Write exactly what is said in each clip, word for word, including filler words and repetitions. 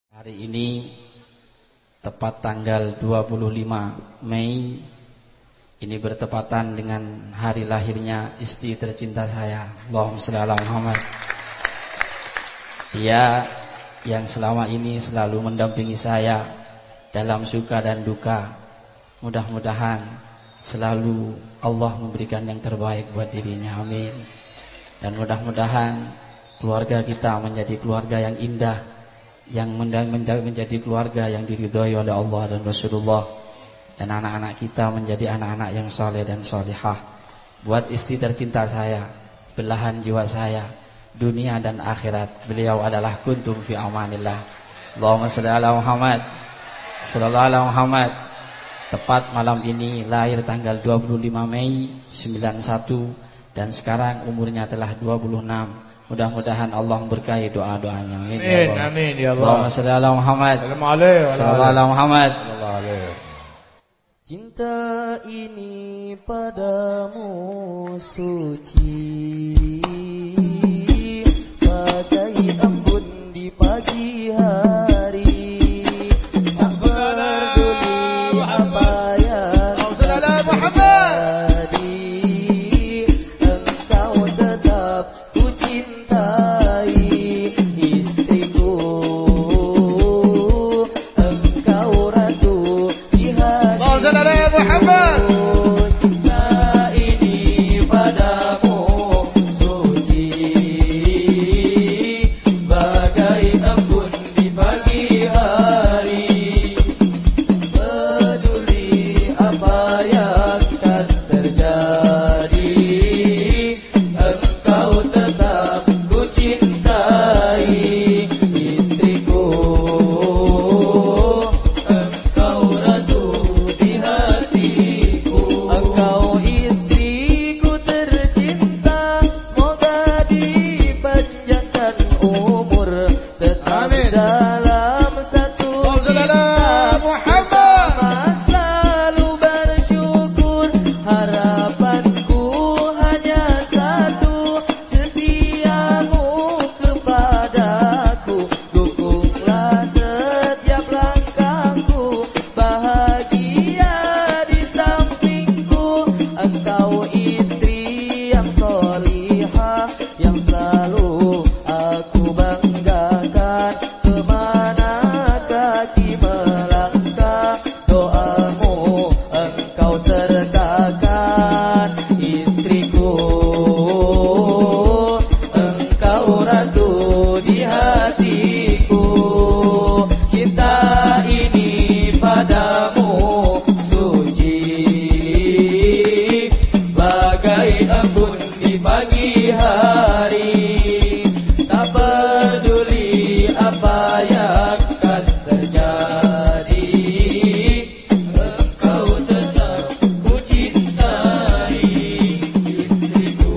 Hari ini tepat tanggal dua puluh lima Mei, ini bertepatan dengan hari lahirnya istri tercinta saya, Allahumma shalli ala Muhammad. Dia yang selama ini selalu mendampingi saya dalam suka dan duka. Mudah-mudahan selalu Allah memberikan yang terbaik buat dirinya, amin. Dan mudah-mudahan keluarga kita menjadi keluarga yang indah, yang menjadi keluarga yang diridhoi oleh Allah dan Rasulullah, dan anak-anak kita menjadi anak-anak yang soleh dan solihah. Buat istri tercinta saya, belahan jiwa saya, dunia dan akhirat, beliau adalah kuntum fi amanillah. Allahumma shalli ala Muhammad, sallallahu ala Muhammad. Tepat malam ini lahir tanggal dua puluh lima Mei sembilan satu, dan sekarang umurnya telah dua puluh enam. Mudah-mudahan Allah berkahi doa-doanya. Amin. Amin, ya amin ya Allah. Allahumma shalli ala Muhammad. Sallallahu ala Muhammad. Cinta ini padamu suci, bagai embun di pagi hari. Tak peduli apa yang terjadi, engkau tetap ku cintai. Istriku, engkau ratu di hatiku. Cinta ini padamu suci, bagai embun di pagi hari. Peduli apa yang akan terjadi, engkau tetap ku cintai. Istriku, engkau ratu di hatiku. Engkau istriku tercinta, semoga dipanjangkan umur, tetap dalam satu cinta bersama, selalu bersyukur. Harapanku hanya satu, setiamu kepadaku. Dukunglah setiap langkahku, bahagia di sampingku. Engkau istri yang solihah, yang selalu aku banggakan. Kemana kaki melangkah, doamu engkau sertakan. Istriku, engkau ratu di hatiku. Cinta ini padamu suci, bagai embun di pagi hari. Tak peduli apa yang akan terjadi, engkau tetap ku cintai. Istriku,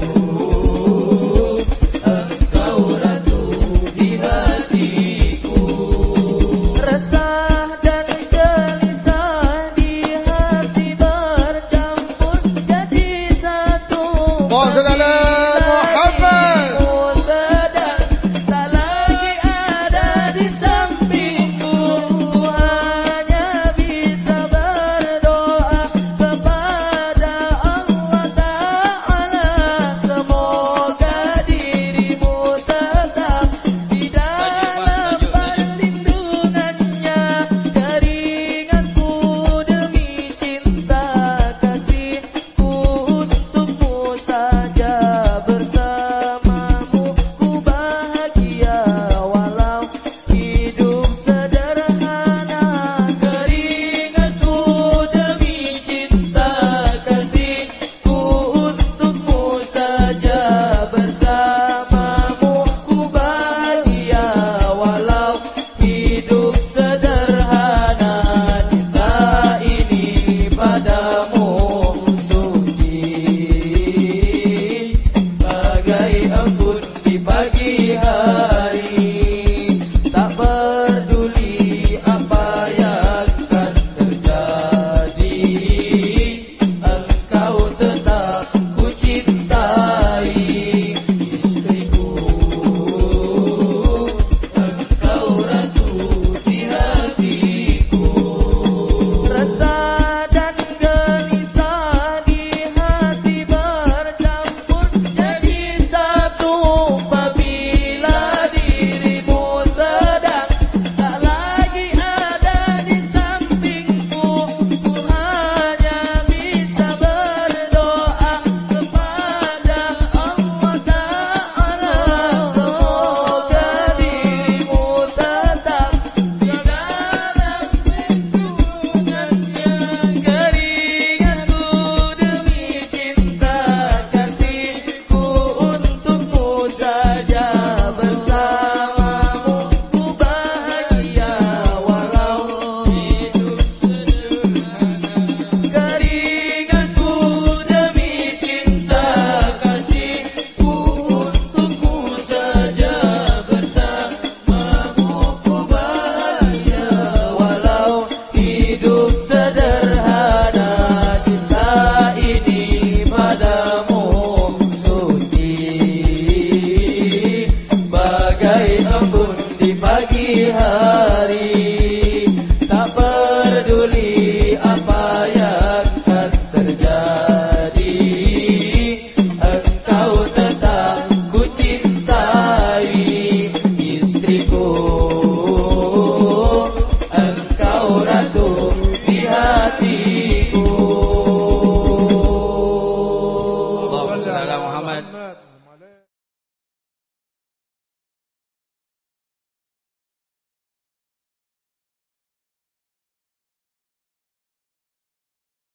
engkau ratu di hatiku. Resah dan gelisah di hati bercampur jadi satu. Dirimu sedang tak lagi ada di sampingku. Ku hanya bisa berdoa kepada Allah Ta'ala, semoga dirimu tetap di dalam perlindungannya. Keringatku demi cinta kasihku untukmu saja, bersamamu ku bahagia walau hidup sederhana. Keringatku demi cinta kasihku untukmu saja, bersamamu ku bahagia walau hidup sederhana. Cinta ini padamu suci, bagai embun di pagi hari.